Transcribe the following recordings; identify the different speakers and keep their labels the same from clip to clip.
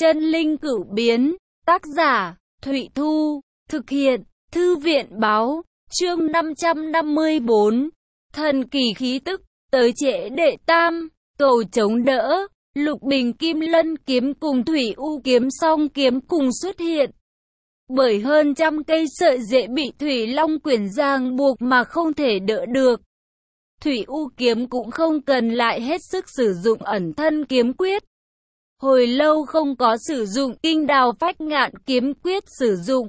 Speaker 1: Chân linh cửu biến, tác giả, Thụy Thu, thực hiện, Thư viện báo, chương 554, thần kỳ khí tức, tới trễ đệ tam, cầu chống đỡ, Lục Bình Kim Lân kiếm cùng Thủy U kiếm song kiếm cùng xuất hiện. Bởi hơn trăm cây sợi dễ bị Thủy Long Quyển ràng buộc mà không thể đỡ được. Thủy U kiếm cũng không cần lại hết sức sử dụng ẩn thân kiếm quyết. Hồi lâu không có sử dụng Kinh Đào Phách Ngạn kiếm quyết sử dụng.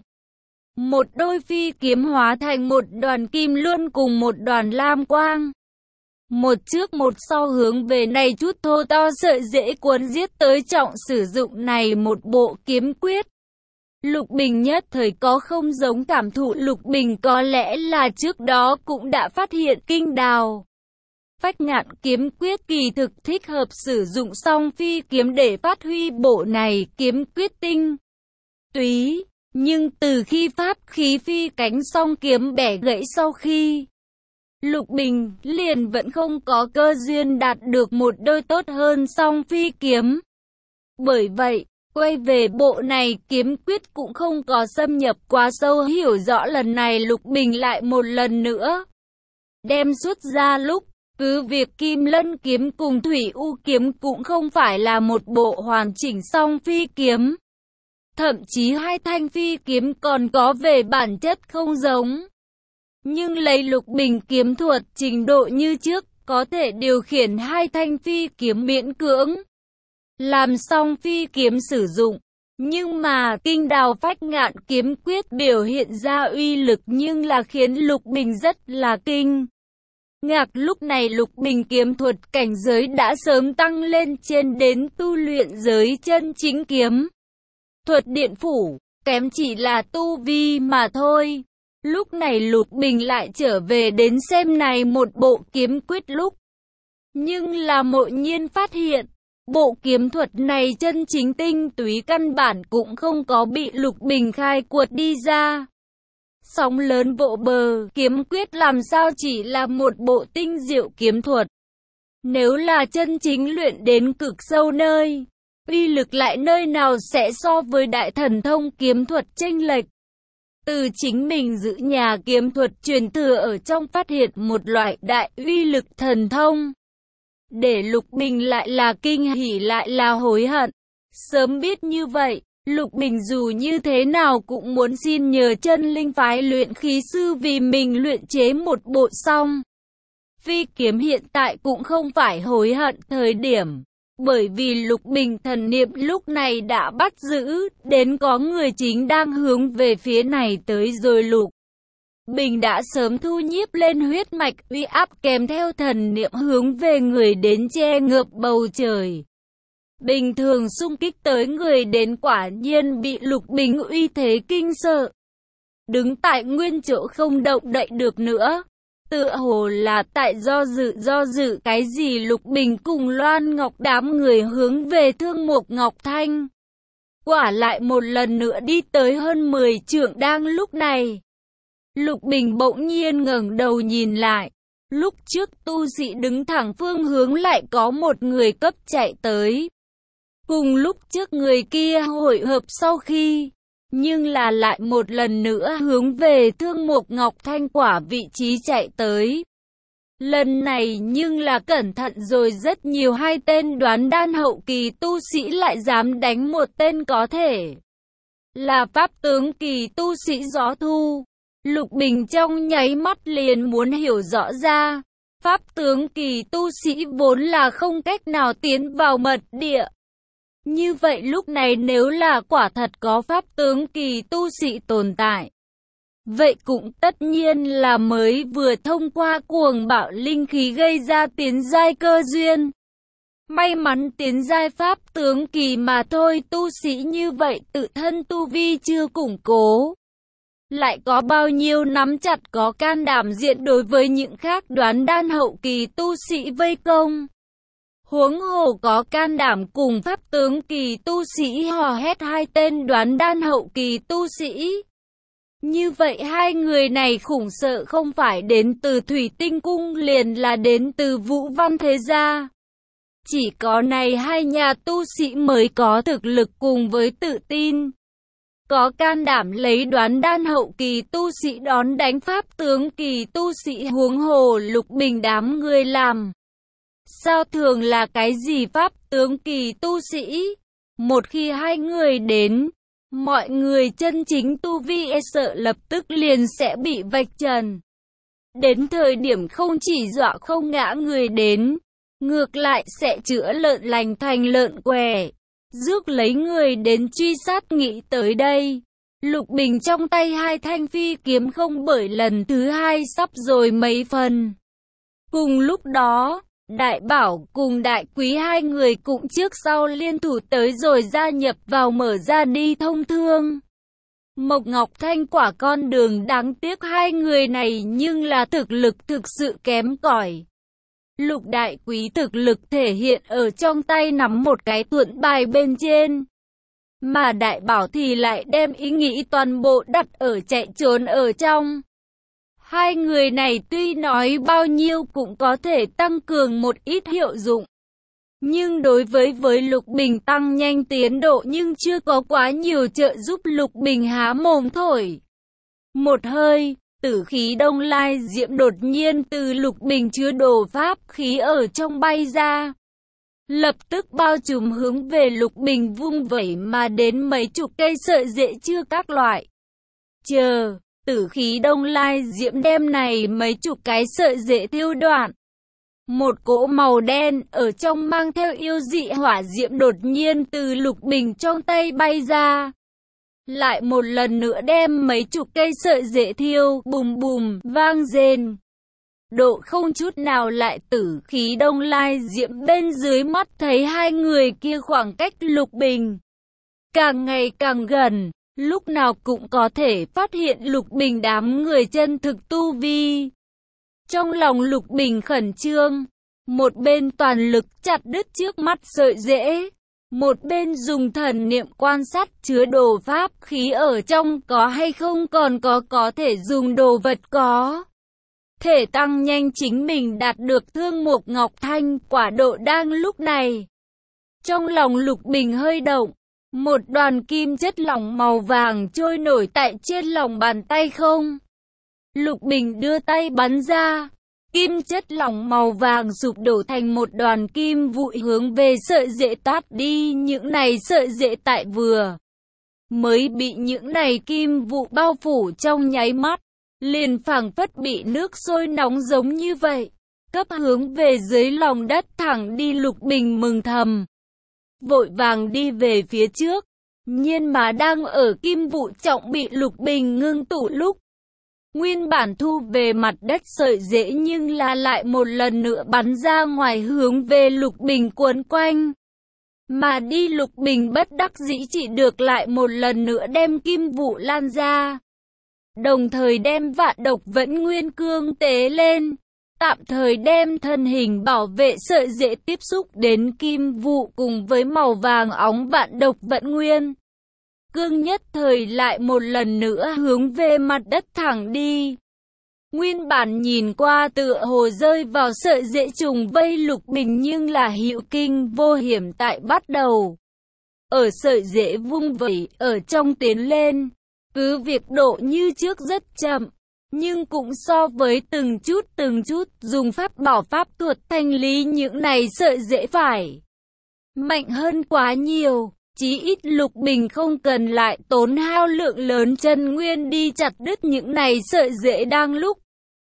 Speaker 1: Một đôi phi kiếm hóa thành một đoàn kim luân cùng một đoàn lam quang. Một trước một sau hướng về này chút thô to sợi dễ cuốn giết tới trọng sử dụng này một bộ kiếm quyết. Lục Bình nhất thời có không giống cảm thụ. Lục Bình có lẽ là trước đó cũng đã phát hiện Kinh Đào Phách Ngạn kiếm quyết kỳ thực thích hợp sử dụng song phi kiếm để phát huy bộ này kiếm quyết tinh túy. Nhưng từ khi pháp khí phi cánh song kiếm bẻ gãy sau khi, Lục Bình liền vẫn không có cơ duyên đạt được một đôi tốt hơn song phi kiếm. Bởi vậy, quay về bộ này kiếm quyết cũng không có xâm nhập quá sâu hiểu rõ. Lần này Lục Bình lại một lần nữa đem xuất ra lúc, cứ việc Kim Lân kiếm cùng Thủy U kiếm cũng không phải là một bộ hoàn chỉnh song phi kiếm. Thậm chí hai thanh phi kiếm còn có về bản chất không giống. Nhưng lấy Lục Bình kiếm thuật trình độ như trước, có thể điều khiển hai thanh phi kiếm miễn cưỡng làm song phi kiếm sử dụng. Nhưng mà Kinh Đào Phách Ngạn kiếm quyết biểu hiện ra uy lực nhưng là khiến Lục Bình rất là kinh ngạc. Lúc này Lục Bình kiếm thuật cảnh giới đã sớm tăng lên trên đến tu luyện giới chân chính kiếm thuật điện phủ, kém chỉ là tu vi mà thôi. Lúc này Lục Bình lại trở về đến xem này một bộ kiếm quyết lúc. Nhưng là mộ nhiên phát hiện, bộ kiếm thuật này chân chính tinh túy căn bản cũng không có bị Lục Bình khai quật đi ra. Sóng lớn vỗ bờ, kiếm quyết làm sao chỉ là một bộ tinh diệu kiếm thuật. Nếu là chân chính luyện đến cực sâu nơi, uy lực lại nơi nào sẽ so với đại thần thông kiếm thuật chênh lệch. Từ chính mình giữ nhà kiếm thuật truyền thừa ở trong phát hiện một loại đại uy lực thần thông. Để Lục Bình lại là kinh hỉ lại là hối hận. Sớm biết như vậy, Lục Bình dù như thế nào cũng muốn xin nhờ chân linh phái luyện khí sư vì mình luyện chế một bộ song phi kiếm. Hiện tại cũng không phải hối hận thời điểm. Bởi vì Lục Bình thần niệm lúc này đã bắt giữ đến có người chính đang hướng về phía này tới rồi. Lục Bình đã sớm thu nhiếp lên huyết mạch uy áp kèm theo thần niệm hướng về người đến che ngợp bầu trời. Bình thường xung kích tới người đến quả nhiên bị Lục Bình uy thế kinh sợ. Đứng tại nguyên chỗ không động đậy được nữa. Tựa hồ là tại do dự cái gì. Lục Bình cùng Loan Ngọc đám người hướng về Thương Mục Ngọc Thanh. Quả lại một lần nữa đi tới hơn 10 trượng. Đang lúc này, Lục Bình bỗng nhiên ngẩng đầu nhìn lại. Lúc trước tu sĩ đứng thẳng phương hướng lại có một người cấp chạy tới. Cùng lúc trước người kia hội hợp sau khi, nhưng là lại một lần nữa hướng về Thương Mục Ngọc Thanh quả vị trí chạy tới. Lần này nhưng là cẩn thận rồi rất nhiều. Hai tên đoán đan hậu kỳ tu sĩ lại dám đánh một tên có thể là pháp tướng kỳ tu sĩ Gió Thu. Lục Bình trong nháy mắt liền muốn hiểu rõ ra, pháp tướng kỳ tu sĩ vốn là không cách nào tiến vào mật địa. Như vậy lúc này nếu là quả thật có pháp tướng kỳ tu sĩ tồn tại, vậy cũng tất nhiên là mới vừa thông qua cuồng bạo linh khí gây ra tiến giai cơ duyên. May mắn tiến giai pháp tướng kỳ mà thôi. Tu sĩ như vậy tự thân tu vi chưa củng cố, lại có bao nhiêu nắm chặt có can đảm diện đối với những khác đoán đan hậu kỳ tu sĩ vây công. Huống hồ có can đảm cùng pháp tướng kỳ tu sĩ hò hét hai tên đoán đan hậu kỳ tu sĩ. Như vậy hai người này khủng sợ không phải đến từ Thủy Tinh Cung liền là đến từ Vũ Văn Thế Gia. Chỉ có này hai nhà tu sĩ mới có thực lực cùng với tự tin, có can đảm lấy đoán đan hậu kỳ tu sĩ đón đánh pháp tướng kỳ tu sĩ, huống hồ Lục Bình đám người làm. Sao thường là cái gì pháp tướng kỳ tu sĩ? Một khi hai người đến, mọi người chân chính tu vi e sợ lập tức liền sẽ bị vạch trần. Đến thời điểm không chỉ dọa không ngã người đến, ngược lại sẽ chữa lợn lành thành lợn què, rước lấy người đến truy sát. Nghĩ tới đây, Lục Bình trong tay hai thanh phi kiếm không bởi lần thứ hai sắp rồi mấy phần. Cùng lúc đó, Đại Bảo cùng Đại Quý hai người cũng trước sau liên thủ tới rồi gia nhập vào mở ra đi thông thương Mộc Ngọc Thanh quả con đường. Đáng tiếc hai người này nhưng là thực lực thực sự kém cỏi. Lục Đại Quý thực lực thể hiện ở trong tay nắm một cái thuận bài bên trên, mà Đại Bảo thì lại đem ý nghĩ toàn bộ đặt ở chạy trốn ở trong. Hai người này tuy nói bao nhiêu cũng có thể tăng cường một ít hiệu dụng, nhưng đối với Lục Bình tăng nhanh tiến độ nhưng chưa có quá nhiều trợ giúp. Lục Bình há mồm thổi một hơi, tử khí đông lai diễm đột nhiên từ Lục Bình chứa đồ pháp khí ở trong bay ra, lập tức bao trùm hướng về Lục Bình vung vẩy mà đến mấy chục cây sợi rễ chưa các loại. Chờ, tử khí đông lai diễm đem này mấy chục cái sợi rễ tiêu đoạn. Một cỗ màu đen ở trong mang theo yêu dị hỏa diễm đột nhiên từ Lục Bình trong tay bay ra. Lại một lần nữa đem mấy chục cây sợi rễ thiêu, bùm bùm, vang rền. Độ không chút nào lại tử khí đông lai diễm bên dưới mắt thấy hai người kia khoảng cách Lục Bình càng ngày càng gần, lúc nào cũng có thể phát hiện Lục Bình đám người chân thực tu vi. Trong lòng Lục Bình khẩn trương, một bên toàn lực chặt đứt trước mắt sợi rễ, một bên dùng thần niệm quan sát chứa đồ pháp khí ở trong có hay không, còn có thể dùng đồ vật có thể tăng nhanh chính mình đạt được Thương Mộc Ngọc Thanh quả độ. Đang lúc này, trong lòng Lục Bình hơi động, một đoàn kim chất lỏng màu vàng trôi nổi tại trên lòng bàn tay không. Lục Bình đưa tay bắn ra, kim chất lỏng màu vàng sụp đổ thành một đoàn kim vụi hướng về sợi rễ tát đi. Những này sợi rễ tại vừa mới bị những này kim vụ bao phủ trong nháy mắt, liền phảng phất bị nước sôi nóng giống như vậy, cấp hướng về dưới lòng đất thẳng đi. Lục Bình mừng thầm, vội vàng đi về phía trước, nhiên mà đang ở kim vụ trọng bị Lục Bình ngưng tụ lúc, nguyên bản thu về mặt đất sợi rễ nhưng là lại một lần nữa bắn ra ngoài hướng về Lục Bình cuốn quanh. Mà đi. Lục Bình bất đắc dĩ chỉ được lại một lần nữa đem kim vụ lan ra, đồng thời đem Vạn Độc Vẫn Nguyên cương tế lên, tạm thời đem thân hình bảo vệ sợi rễ tiếp xúc đến kim vụ cùng với màu vàng óng Vạn Độc Vẫn Nguyên cương, nhất thời lại một lần nữa hướng về mặt đất thẳng đi. Nguyên bản nhìn qua tựa hồ rơi vào sợi rễ trùng vây Lục Bình nhưng là hữu kinh vô hiểm tại bắt đầu ở sợi rễ vung vẩy ở trong tiến lên. Cứ việc độ như trước rất chậm, nhưng cũng so với từng chút dùng pháp bảo pháp thuật thanh lý những này sợi rễ phải mạnh hơn quá nhiều. Chí ít Lục Bình không cần lại tốn hao lượng lớn chân nguyên đi chặt đứt những này sợi rễ. Đang lúc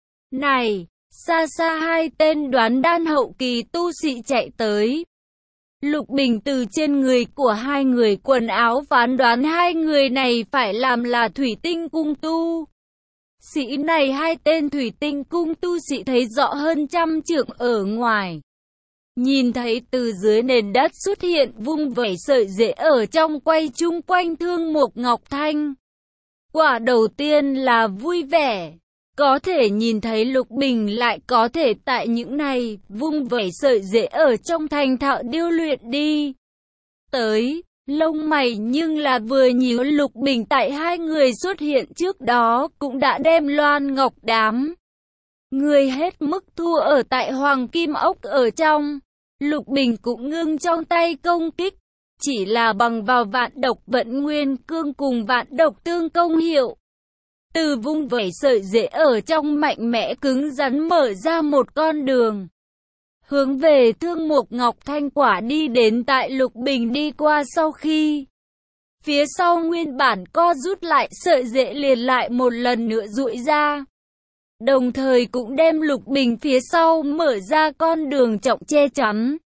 Speaker 1: này, xa xa hai tên đoán đan hậu kỳ tu sĩ chạy tới. Lục Bình từ trên người của hai người quần áo phán đoán hai người này phải làm là Thủy Tinh Cung tu sĩ. Này hai tên Thủy Tinh Cung tu sĩ thấy rõ hơn trăm trượng ở ngoài, nhìn thấy từ dưới nền đất xuất hiện vung vẩy sợi rễ ở trong quay chung quanh Thương Mộc Ngọc Thanh. Quả đầu tiên là vui vẻ, có thể nhìn thấy Lục Bình lại có thể tại những này vung vẩy sợi rễ ở trong thành thạo điêu luyện đi tới. Lông mày nhưng là vừa nhíu. Lục Bình tại hai người xuất hiện trước đó cũng đã đem Loan Ngọc đám người hết mức thua ở tại Hoàng Kim Ốc ở trong. Lục Bình cũng ngưng trong tay công kích. Chỉ là bằng vào vạn độc vận nguyên cương cùng vạn độc tương công hiệu. Từ vung vẩy sợi rễ ở trong mạnh mẽ cứng rắn mở ra một con đường. Hướng về Thương Mục Ngọc Thanh quả đi đến tại Lục Bình đi qua sau khi. Phía sau nguyên bản co rút lại sợi rễ liền lại một lần nữa duỗi ra. Đồng thời cũng đem Lục Bình phía sau mở ra con đường trọng che chắn.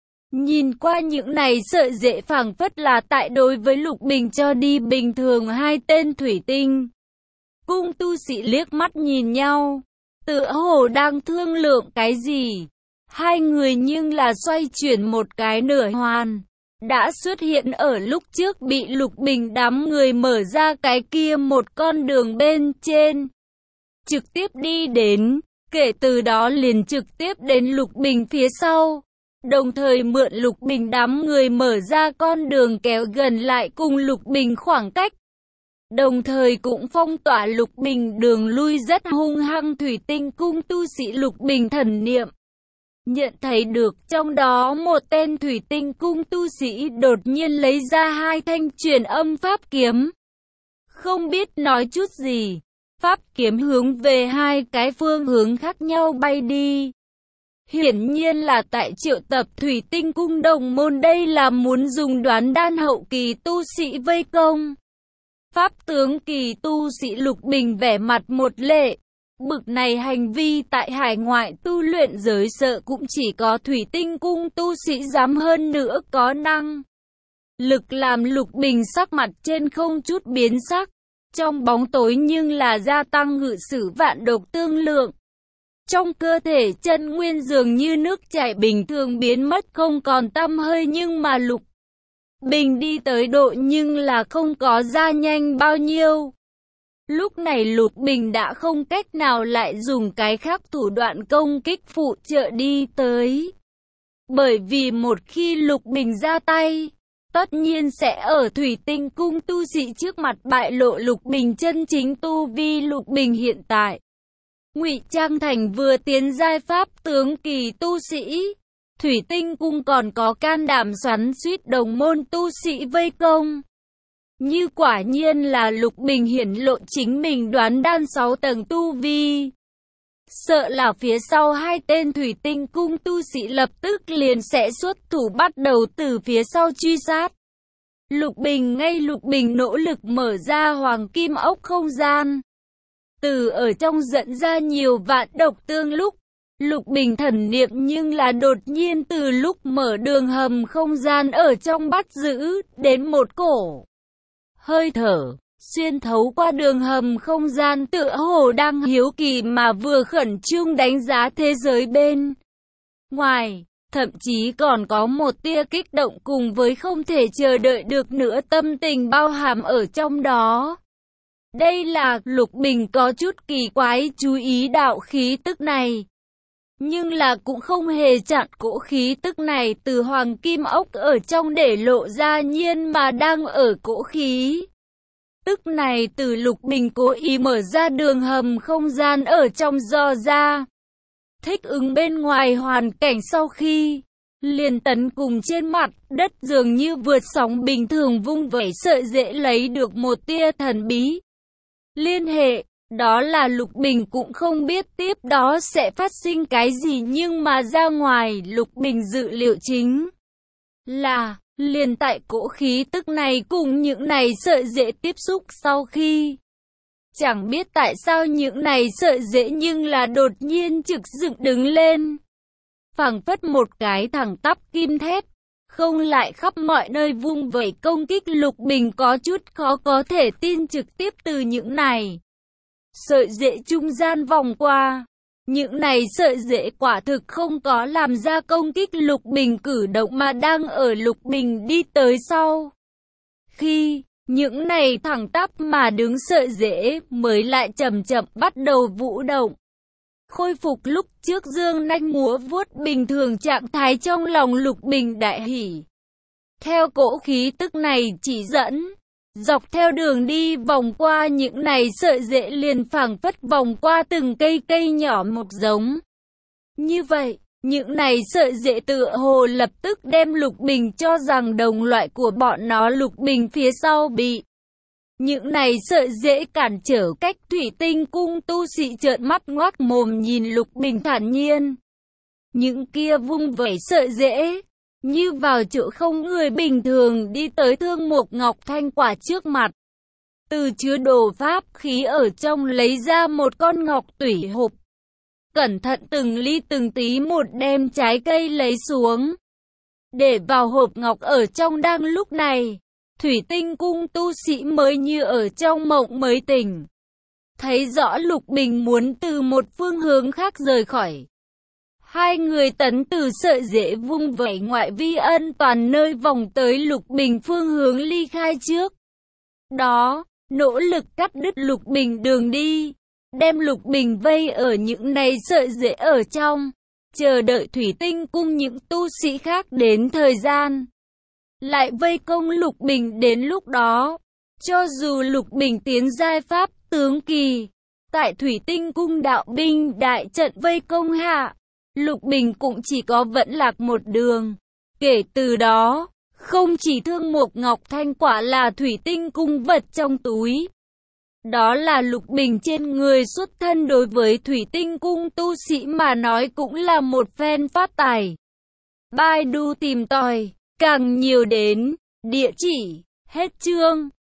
Speaker 1: Nhìn qua những này sợi rễ phảng phất là tại đối với Lục Bình cho đi bình thường hai tên thủy tinh. Cung tu sĩ liếc mắt nhìn nhau, tựa hồ đang thương lượng cái gì. Hai người nhưng là xoay chuyển một cái nửa hoàn. Đã xuất hiện ở lúc trước bị Lục Bình đám người mở ra cái kia một con đường bên trên. Trực tiếp đi đến, kể từ đó liền trực tiếp đến Lục Bình phía sau. Đồng thời mượn Lục Bình đám người mở ra con đường kéo gần lại cùng Lục Bình khoảng cách. Đồng thời cũng phong tỏa Lục Bình đường lui rất hung hăng thủy tinh cung tu sĩ Lục Bình thần niệm. Nhận thấy được trong đó một tên thủy tinh cung tu sĩ đột nhiên lấy ra hai thanh truyền âm pháp kiếm. Không biết nói chút gì, pháp kiếm hướng về hai cái phương hướng khác nhau bay đi. Hiển nhiên là tại triệu tập thủy tinh cung đồng môn, đây là muốn dùng đoán đan hậu kỳ tu sĩ vây công. Pháp tướng kỳ tu sĩ Lục Bình vẻ mặt một lệ. Bực này hành vi tại hải ngoại tu luyện giới sợ cũng chỉ có thủy tinh cung tu sĩ dám, hơn nữa có năng lực làm Lục Bình sắc mặt trên không chút biến sắc. Trong bóng tối nhưng là gia tăng ngự sử vạn độc tương lượng. Trong cơ thể chân nguyên dường như nước chảy bình thường biến mất không còn tăm hơi, nhưng mà Lục Bình đi tới độ nhưng là không có ra nhanh bao nhiêu. Lúc này Lục Bình đã không cách nào lại dùng cái khác thủ đoạn công kích phụ trợ đi tới. Bởi vì một khi Lục Bình ra tay, tất nhiên sẽ ở thủy tinh cung tu sĩ trước mặt bại lộ Lục Bình chân chính tu vi. Lục Bình hiện tại ngụy trang thành vừa tiến giai pháp tướng kỳ tu sĩ. Thủy tinh cung còn có can đảm xoắn suýt đồng môn tu sĩ vây công. Như quả nhiên là Lục Bình hiển lộ chính mình đoán đan 6 tầng tu vi. Sợ là phía sau hai tên thủy tinh cung tu sĩ lập tức liền sẽ xuất thủ bắt đầu từ phía sau truy sát. Lục Bình nỗ lực mở ra hoàng kim ốc không gian. Từ ở trong dẫn ra nhiều vạn độc tương lúc. Lục Bình thần niệm nhưng là đột nhiên từ lúc mở đường hầm không gian ở trong bắt giữ đến một cổ hơi thở, xuyên thấu qua đường hầm không gian, tựa hồ đang hiếu kỳ mà vừa khẩn trương đánh giá thế giới bên ngoài, thậm chí còn có một tia kích động cùng với không thể chờ đợi được nữa tâm tình bao hàm ở trong đó. Đây là Lục Bình có chút kỳ quái chú ý đạo khí tức này. Nhưng là cũng không hề chặn cỗ khí tức này từ hoàng kim ốc ở trong để lộ ra, nhiên mà đang ở cỗ khí tức này từ Lục Bình cố ý mở ra đường hầm không gian ở trong dò ra. Thích ứng bên ngoài hoàn cảnh sau khi liền tấn cùng trên mặt đất dường như vượt sóng bình thường vung vẩy sợi rễ lấy được một tia thần bí liên hệ. Đó là Lục Bình cũng không biết tiếp đó sẽ phát sinh cái gì, nhưng mà ra ngoài Lục Bình dự liệu chính là liền tại cỗ khí tức này cùng những này sợi rễ tiếp xúc sau khi. Chẳng biết tại sao những này sợi rễ nhưng là đột nhiên trực dựng đứng lên. Phảng phất một cái thẳng tắp kim thép, không lại khắp mọi nơi vung vẩy công kích. Lục Bình có chút khó có thể tin trực tiếp từ những này sợi rễ trung gian vòng qua. Những này sợi rễ quả thực không có làm ra công kích Lục Bình cử động mà đang ở Lục Bình đi tới sau. Khi những này thẳng tắp mà đứng sợi rễ mới lại chậm chậm bắt đầu vũ động. Khôi phục lúc trước dương nanh múa vuốt bình thường trạng thái, trong lòng Lục Bình đại hỉ. Theo cỗ khí tức này chỉ dẫn, dọc theo đường đi vòng qua những này sợi rễ liền phảng phất vòng qua từng cây nhỏ một giống. Như vậy, Những này sợi rễ tựa hồ lập tức đem Lục Bình cho rằng đồng loại của bọn nó. Lục Bình phía sau bị những này sợi rễ cản trở cách. Thủy Tinh cung tu sĩ trợn mắt ngoác mồm nhìn Lục Bình thản nhiên. Những kia vung vẩy sợi rễ, như vào chỗ không người bình thường đi tới Thương Mục Ngọc Thanh Quả trước mặt. Từ chứa đồ pháp khí ở trong lấy ra một con ngọc tủy hộp. Cẩn thận từng ly từng tí một đem trái cây lấy xuống, để vào hộp ngọc ở trong. Đang lúc này, Thủy Tinh cung tu sĩ mới như ở trong mộng mới tỉnh. Thấy rõ Lục Bình muốn từ một phương hướng khác rời khỏi. Hai người tấn từ sợi rễ vung vẩy ngoại vi ân toàn nơi vòng tới Lục Bình phương hướng ly khai trước. Đó, nỗ lực cắt đứt Lục Bình đường đi, đem Lục Bình vây ở những này sợi rễ ở trong, chờ đợi Thủy Tinh cung những tu sĩ khác đến thời gian lại vây công Lục Bình. Đến lúc đó, cho dù Lục Bình tiến giai pháp tướng kỳ, tại Thủy Tinh cung đạo binh đại trận vây công hạ, Lục Bình cũng chỉ có vẫn lạc một đường. Kể từ đó, không chỉ Thương Mục Ngọc Thanh Quả là Thủy Tinh cung vật trong túi, đó là Lục Bình trên người xuất thân, đối với Thủy Tinh cung tu sĩ mà nói cũng là một phen phát tài. Baidu tìm tòi, càng nhiều đến, địa chỉ, hết chương.